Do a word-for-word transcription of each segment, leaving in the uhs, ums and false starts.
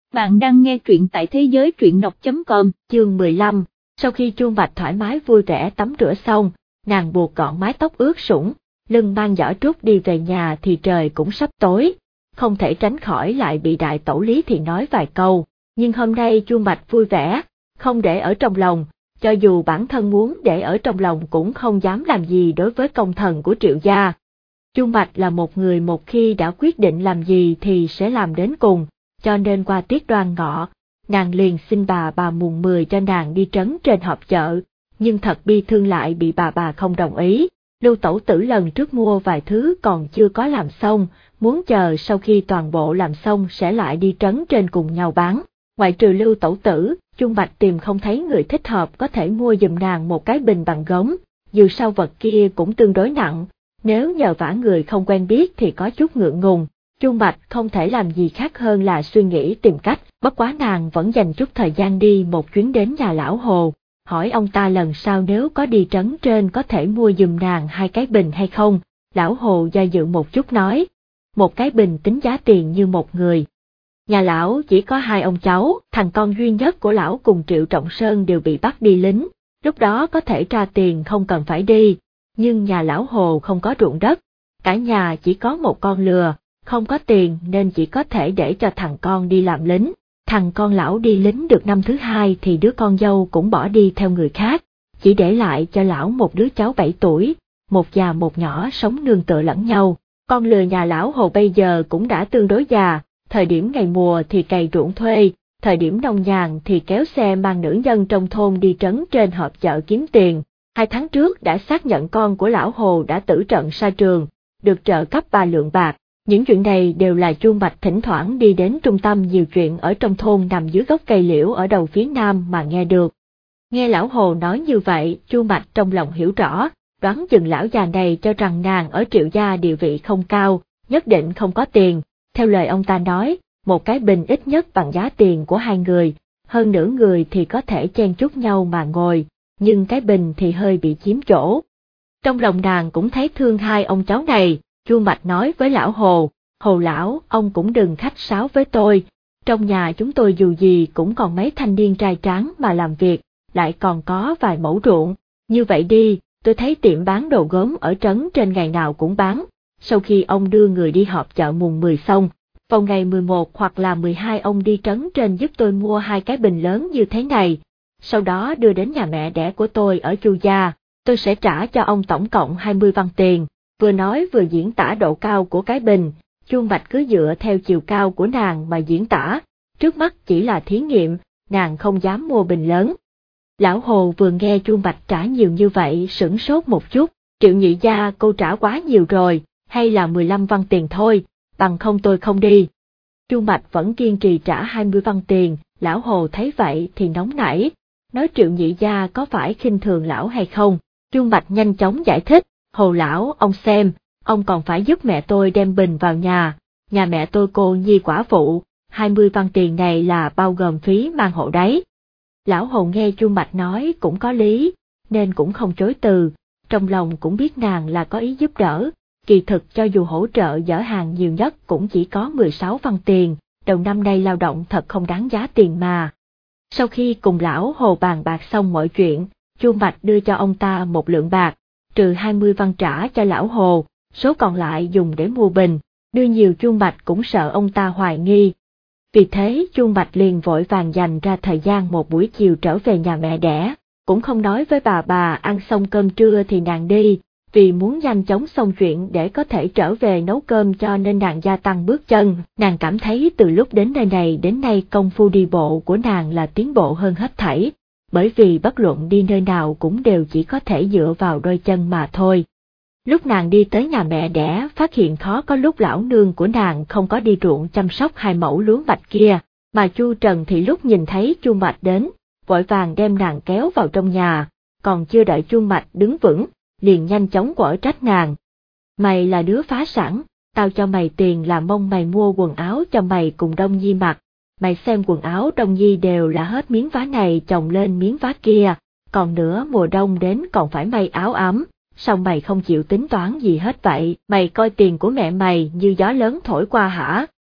Bạn đang nghe truyện tại thế giới truyện đọc chấm com, chương mười lăm, sau khi Chu Bạch thoải mái vui vẻ tắm rửa xong, nàng buộc gọn mái tóc ướt sũng, lưng mang giỏ trúc đi về nhà thì trời cũng sắp tối, không thể tránh khỏi lại bị đại tẩu Lý Thị nói vài câu, nhưng hôm nay Chu Bạch vui vẻ, không để ở trong lòng, cho dù bản thân muốn để ở trong lòng cũng không dám làm gì đối với công thần của Triệu gia. Chu Bạch là một người một khi đã quyết định làm gì thì sẽ làm đến cùng. Cho nên qua tiết Đoan Ngọ, nàng liền xin bà bà mùng mười cho nàng đi trấn trên họp chợ, nhưng thật bi thương lại bị bà bà không đồng ý. Lưu Tẩu Tử lần trước mua vài thứ còn chưa có làm xong, muốn chờ sau khi toàn bộ làm xong sẽ lại đi trấn trên cùng nhau bán. Ngoại trừ Lưu Tẩu Tử, Chu Bạch tìm không thấy người thích hợp có thể mua giùm nàng một cái bình bằng gốm, dù sao vật kia cũng tương đối nặng, nếu nhờ vả người không quen biết thì có chút ngượng ngùng. Chu Bạch không thể làm gì khác hơn là suy nghĩ tìm cách, bất quá nàng vẫn dành chút thời gian đi một chuyến đến nhà lão Hồ, hỏi ông ta lần sau nếu có đi trấn trên có thể mua giùm nàng hai cái bình hay không. Lão Hồ do dự một chút nói, một cái bình tính giá tiền như một người. Nhà lão chỉ có hai ông cháu, thằng con duy nhất của lão cùng Triệu Trọng Sơn đều bị bắt đi lính, lúc đó có thể ra tiền không cần phải đi, nhưng nhà lão Hồ không có ruộng đất, cả nhà chỉ có một con lừa. Không có tiền nên chỉ có thể để cho thằng con đi làm lính, thằng con lão đi lính được năm thứ hai thì đứa con dâu cũng bỏ đi theo người khác, chỉ để lại cho lão một đứa cháu bảy tuổi, một già một nhỏ sống nương tựa lẫn nhau. Con lừa nhà lão Hồ bây giờ cũng đã tương đối già, thời điểm ngày mùa thì cày ruộng thuê, thời điểm nông nhàn thì kéo xe mang nữ nhân trong thôn đi trấn trên họp chợ kiếm tiền. Hai tháng trước đã xác nhận con của lão Hồ đã tử trận sa trường, được trợ cấp ba lượng bạc. Những chuyện này đều là Chu Bạch thỉnh thoảng đi đến trung tâm nhiều chuyện ở trong thôn nằm dưới gốc cây liễu ở đầu phía nam mà nghe được. Nghe lão Hồ nói như vậy, Chu Bạch trong lòng hiểu rõ, đoán chừng lão già này cho rằng nàng ở Triệu gia địa vị không cao, nhất định không có tiền. Theo lời ông ta nói, một cái bình ít nhất bằng giá tiền của hai người, hơn nửa người thì có thể chen chúc nhau mà ngồi, nhưng cái bình thì hơi bị chiếm chỗ. Trong lòng nàng cũng thấy thương hai ông cháu này. Chu Bạch nói với lão Hồ, Hồ lão, ông cũng đừng khách sáo với tôi, trong nhà chúng tôi dù gì cũng còn mấy thanh niên trai tráng mà làm việc, lại còn có vài mẫu ruộng, như vậy đi, tôi thấy tiệm bán đồ gốm ở trấn trên ngày nào cũng bán, sau khi ông đưa người đi họp chợ mùng mười xong, vào ngày mười một hoặc là mười hai ông đi trấn trên giúp tôi mua hai cái bình lớn như thế này, sau đó đưa đến nhà mẹ đẻ của tôi ở Chu gia, tôi sẽ trả cho ông tổng cộng hai mươi văn tiền. Vừa nói vừa diễn tả độ cao của cái bình, Chu Bạch cứ dựa theo chiều cao của nàng mà diễn tả, trước mắt chỉ là thí nghiệm, nàng không dám mua bình lớn. Lão Hồ vừa nghe Chu Bạch trả nhiều như vậy sửng sốt một chút, Triệu nhị gia cô trả quá nhiều rồi, hay là mười lăm văn tiền thôi, bằng không tôi không đi. Chu Bạch vẫn kiên trì trả hai mươi văn tiền, lão Hồ thấy vậy thì nóng nảy, nói Triệu nhị gia có phải khinh thường lão hay không. Chu Bạch nhanh chóng giải thích. Hồ lão, ông xem, ông còn phải giúp mẹ tôi đem bình vào nhà, nhà mẹ tôi cô nhi quả phụ, hai mươi văn tiền này là bao gồm phí mang hộ đấy. Lão Hồ nghe Chu Bạch nói cũng có lý, nên cũng không chối từ, trong lòng cũng biết nàng là có ý giúp đỡ, kỳ thực cho dù hỗ trợ dỡ hàng nhiều nhất cũng chỉ có mười sáu văn tiền, đầu năm nay lao động thật không đáng giá tiền mà. Sau khi cùng lão Hồ bàn bạc xong mọi chuyện, Chu Bạch đưa cho ông ta một lượng bạc, trừ hai mươi văn trả cho lão Hồ, số còn lại dùng để mua bình, đưa nhiều Chu Bạch cũng sợ ông ta hoài nghi. Vì thế Chu Bạch liền vội vàng dành ra thời gian một buổi chiều trở về nhà mẹ đẻ, cũng không nói với bà bà ăn xong cơm trưa thì nàng đi, vì muốn nhanh chóng xong chuyện để có thể trở về nấu cơm cho nên nàng gia tăng bước chân. Nàng cảm thấy từ lúc đến nơi này đến nay công phu đi bộ của nàng là tiến bộ hơn hết thảy. Bởi vì bất luận đi nơi nào cũng đều chỉ có thể dựa vào đôi chân mà thôi. Lúc nàng đi tới nhà mẹ đẻ phát hiện khó có lúc lão nương của nàng không có đi ruộng chăm sóc hai mẫu lúa mạch kia, mà Chu Trần thì lúc nhìn thấy Chu Bạch đến, vội vàng đem nàng kéo vào trong nhà, còn chưa đợi Chu Bạch đứng vững, liền nhanh chóng quở trách nàng. Mày là đứa phá sản, tao cho mày tiền là mong mày mua quần áo cho mày cùng Đông Nhi mặc. Mày xem quần áo Đông Nhi đều là hết miếng vá này chồng lên miếng vá kia, còn nữa mùa đông đến còn phải may áo ấm, sao mày không chịu tính toán gì hết vậy, mày coi tiền của mẹ mày như gió lớn thổi qua hả?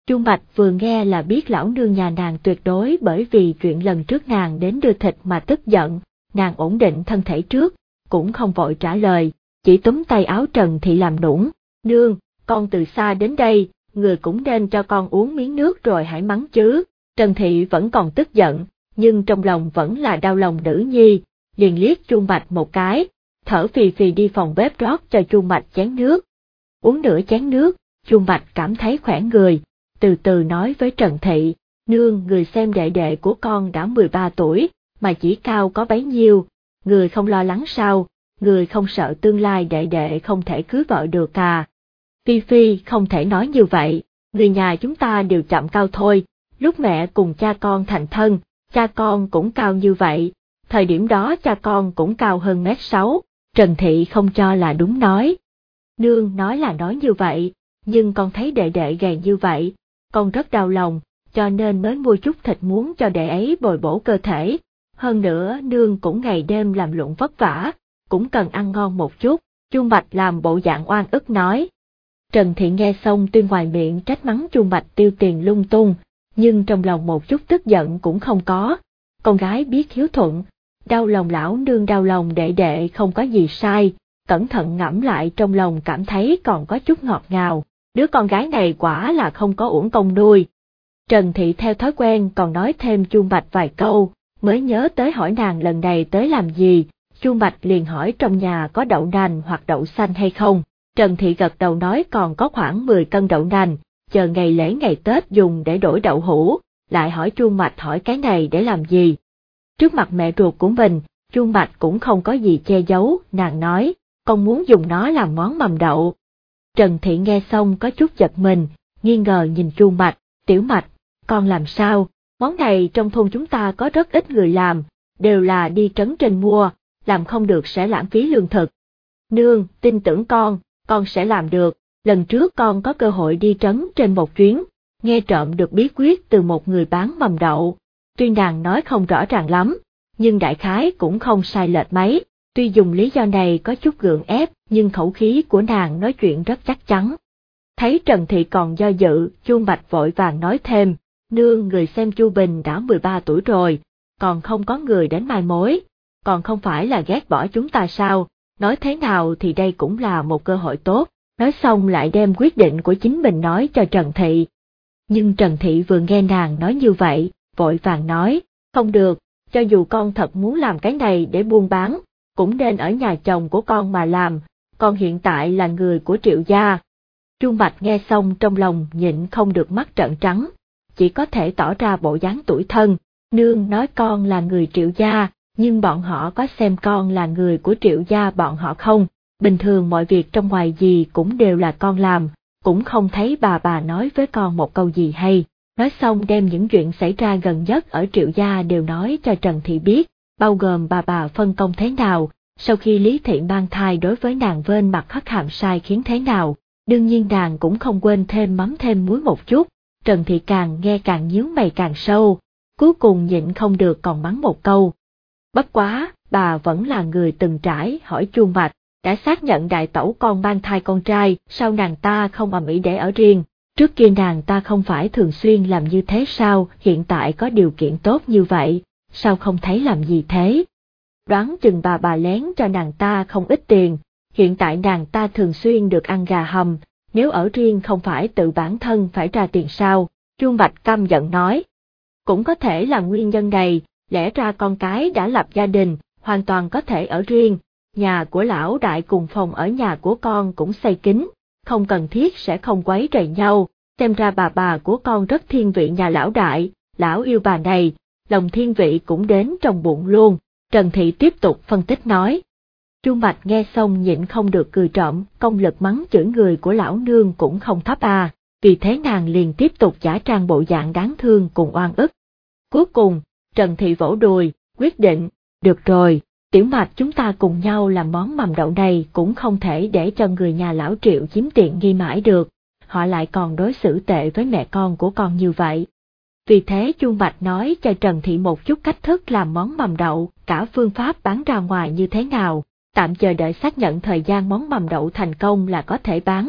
Chu Bạch vừa nghe là biết lão nương nhà nàng tuyệt đối bởi vì chuyện lần trước nàng đến đưa thịt mà tức giận, nàng ổn định thân thể trước, cũng không vội trả lời, chỉ túm tay áo Trần Thị làm nũng, nương, con từ xa đến đây, người cũng nên cho con uống miếng nước rồi hãy mắng chứ. Trần Thị vẫn còn tức giận, nhưng trong lòng vẫn là đau lòng nữ nhi, liền liếc Chu Bạch một cái, thở phì phì đi phòng bếp rót cho Chu Bạch chén nước. Uống nửa chén nước, Chu Bạch cảm thấy khỏe người, từ từ nói với Trần Thị, nương, người xem đệ đệ của con đã mười ba tuổi, mà chỉ cao có bấy nhiêu, người không lo lắng sao, người không sợ tương lai đệ đệ không thể cưới vợ được à. Phi Phi không thể nói như vậy, người nhà chúng ta đều chậm cao thôi, lúc mẹ cùng cha con thành thân, cha con cũng cao như vậy, thời điểm đó cha con cũng cao hơn mét sáu, Trần Thị không cho là đúng nói. Nương nói là nói như vậy, nhưng con thấy đệ đệ gầy như vậy, con rất đau lòng, cho nên mới mua chút thịt muốn cho đệ ấy bồi bổ cơ thể, hơn nữa nương cũng ngày đêm làm lụng vất vả, cũng cần ăn ngon một chút, Chu Bạch làm bộ dạng oan ức nói. Trần Thị nghe xong tuy ngoài miệng trách mắng Chu Bạch tiêu tiền lung tung, nhưng trong lòng một chút tức giận cũng không có, con gái biết hiếu thuận, đau lòng lão nương đau lòng đệ đệ không có gì sai, cẩn thận ngẫm lại trong lòng cảm thấy còn có chút ngọt ngào, đứa con gái này quả là không có uổng công nuôi. Trần Thị theo thói quen còn nói thêm Chu Bạch vài câu, mới nhớ tới hỏi nàng lần này tới làm gì, Chu Bạch liền hỏi trong nhà có đậu nành hoặc đậu xanh hay không, Trần Thị gật đầu nói còn có khoảng mười cân đậu nành, chờ ngày lễ ngày Tết dùng để đổi đậu hũ, lại hỏi Chu Bạch hỏi cái này để làm gì. Trước mặt mẹ ruột của mình, Chu Bạch cũng không có gì che giấu, nàng nói, con muốn dùng nó làm món mầm đậu. Trần Thị nghe xong có chút giật mình, nghi ngờ nhìn Chu Bạch, tiểu Bạch, con làm sao, món này trong thôn chúng ta có rất ít người làm, đều là đi trấn trên mua, làm không được sẽ lãng phí lương thực. Nương, tin tưởng con, con sẽ làm được, lần trước con có cơ hội đi trấn trên một chuyến, nghe trộm được bí quyết từ một người bán mầm đậu, tuy nàng nói không rõ ràng lắm, nhưng đại khái cũng không sai lệch mấy, tuy dùng lý do này có chút gượng ép, nhưng khẩu khí của nàng nói chuyện rất chắc chắn. Thấy Trần Thị còn do dự, Chu Bạch vội vàng nói thêm, nương, người xem Chu Bình đã mười ba tuổi rồi, còn không có người đến mai mối, còn không phải là ghét bỏ chúng ta sao, nói thế nào thì đây cũng là một cơ hội tốt, nói xong lại đem quyết định của chính mình nói cho Trần Thị. Nhưng Trần Thị vừa nghe nàng nói như vậy, vội vàng nói, không được, cho dù con thật muốn làm cái này để buôn bán, cũng nên ở nhà chồng của con mà làm, con hiện tại là người của Triệu gia. Chu Bạch nghe xong trong lòng nhịn không được mắt trợn trắng, chỉ có thể tỏ ra bộ dáng tủi thân, nương nói con là người Triệu gia, nhưng bọn họ có xem con là người của Triệu gia bọn họ không, bình thường mọi việc trong ngoài gì cũng đều là con làm, cũng không thấy bà bà nói với con một câu gì hay. Nói xong đem những chuyện xảy ra gần nhất ở Triệu gia đều nói cho Trần Thị biết, bao gồm bà bà phân công thế nào, sau khi Lý Thị mang thai đối với nàng vên mặt hất hàm sai khiến thế nào, đương nhiên nàng cũng không quên thêm mắm thêm muối một chút, Trần Thị càng nghe càng nhíu mày càng sâu, cuối cùng nhịn không được còn mắng một câu. Bất quá, bà vẫn là người từng trải, hỏi Chu Bạch, đã xác nhận đại tẩu con mang thai con trai, sao nàng ta không ầm ĩ để ở riêng? Trước kia nàng ta không phải thường xuyên làm như thế sao, hiện tại có điều kiện tốt như vậy, sao không thấy làm gì thế? Đoán chừng bà bà lén cho nàng ta không ít tiền, hiện tại nàng ta thường xuyên được ăn gà hầm, nếu ở riêng không phải tự bản thân phải ra tiền sao? Chu Bạch căm giận nói. Cũng có thể là nguyên nhân này, lẽ ra con cái đã lập gia đình, hoàn toàn có thể ở riêng, nhà của lão đại cùng phòng ở nhà của con cũng xây kín, không cần thiết sẽ không quấy rầy nhau, xem ra bà bà của con rất thiên vị nhà lão đại, lão yêu bà này, lòng thiên vị cũng đến trong bụng luôn, Trần Thị tiếp tục phân tích nói. Chu Bạch nghe xong nhịn không được cười trộm, công lực mắng chửi người của lão nương cũng không thấp à, vì thế nàng liền tiếp tục giả trang bộ dạng đáng thương cùng oan ức. Cuối cùng, Trần Thị vỗ đùi, quyết định, được rồi, tiểu Bạch chúng ta cùng nhau làm món mầm đậu này cũng không thể để cho người nhà lão Triệu chiếm tiện nghi mãi được, họ lại còn đối xử tệ với mẹ con của con như vậy. Vì thế Chu Bạch nói cho Trần Thị một chút cách thức làm món mầm đậu, cả phương pháp bán ra ngoài như thế nào, tạm chờ đợi xác nhận thời gian món mầm đậu thành công là có thể bán.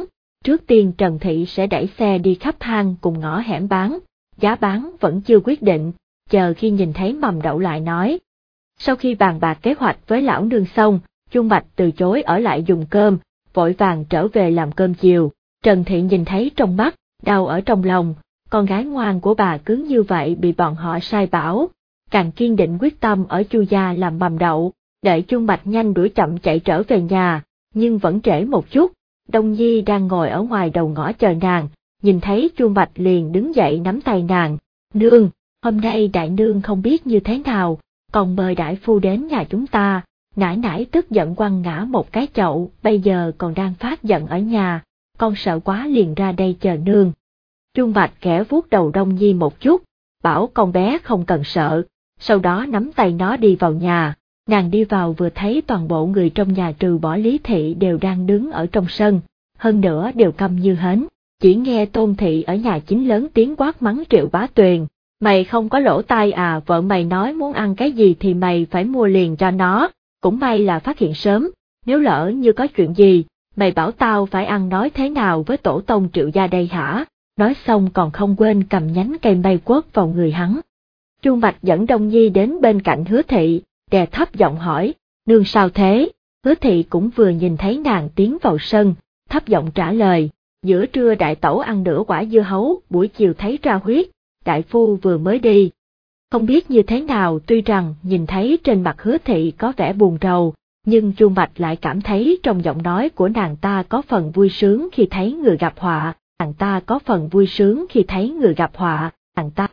trước tiên Trần Thị sẽ đẩy xe đi khắp hang cùng ngõ hẻm bán, giá bán vẫn chưa quyết định, chờ khi nhìn thấy mầm đậu lại nói. Sau khi bàn bạc kế hoạch với lão nương xong, Chuông Bạch từ chối ở lại dùng cơm, vội vàng trở về làm cơm chiều. Trần Thị nhìn thấy trong mắt, đau ở trong lòng, con gái ngoan của bà cứ như vậy bị bọn họ sai bảo, càng kiên định quyết tâm ở Chu gia làm mầm đậu, đợi Chuông Bạch nhanh đuổi chậm chạy trở về nhà, nhưng vẫn trễ một chút. Đông Nhi đang ngồi ở ngoài đầu ngõ chờ nàng, nhìn thấy Chuông Bạch liền đứng dậy nắm tay nàng. Nương, hôm nay đại nương không biết như thế nào, còn mời đại phu đến nhà chúng ta. Nãi nãi tức giận quăng ngã một cái chậu, bây giờ còn đang phát giận ở nhà, con sợ quá liền ra đây chờ nương. Chuông Bạch khẽ vuốt đầu Đông Nhi một chút, bảo con bé không cần sợ, sau đó nắm tay nó đi vào nhà. Nàng đi vào vừa thấy toàn bộ người trong nhà trừ bỏ Lý Thị đều đang đứng ở trong sân, hơn nữa đều câm như hến, chỉ nghe Tôn Thị ở nhà chính lớn tiếng quát mắng Triệu Bá Tuyền. Mày không có lỗ tai à, vợ mày nói muốn ăn cái gì thì mày phải mua liền cho nó, cũng may là phát hiện sớm, nếu lỡ như có chuyện gì, mày bảo tao phải ăn nói thế nào với tổ tông Triệu gia đây hả? Nói xong còn không quên cầm nhánh cây bay quất vào người hắn. Chuông Bạch dẫn Đông Nhi đến bên cạnh Hứa Thị, đè thấp giọng hỏi, nương sao thế? Hứa Thị cũng vừa nhìn thấy nàng tiến vào sân, thấp giọng trả lời, giữa trưa đại tẩu ăn nửa quả dưa hấu, buổi chiều thấy ra huyết, đại phu vừa mới đi. Không biết như thế nào, tuy rằng nhìn thấy trên mặt Hứa Thị có vẻ buồn rầu, nhưng Chuông Bạch lại cảm thấy trong giọng nói của nàng ta có phần vui sướng khi thấy người gặp họa, nàng ta có phần vui sướng khi thấy người gặp họa, nàng ta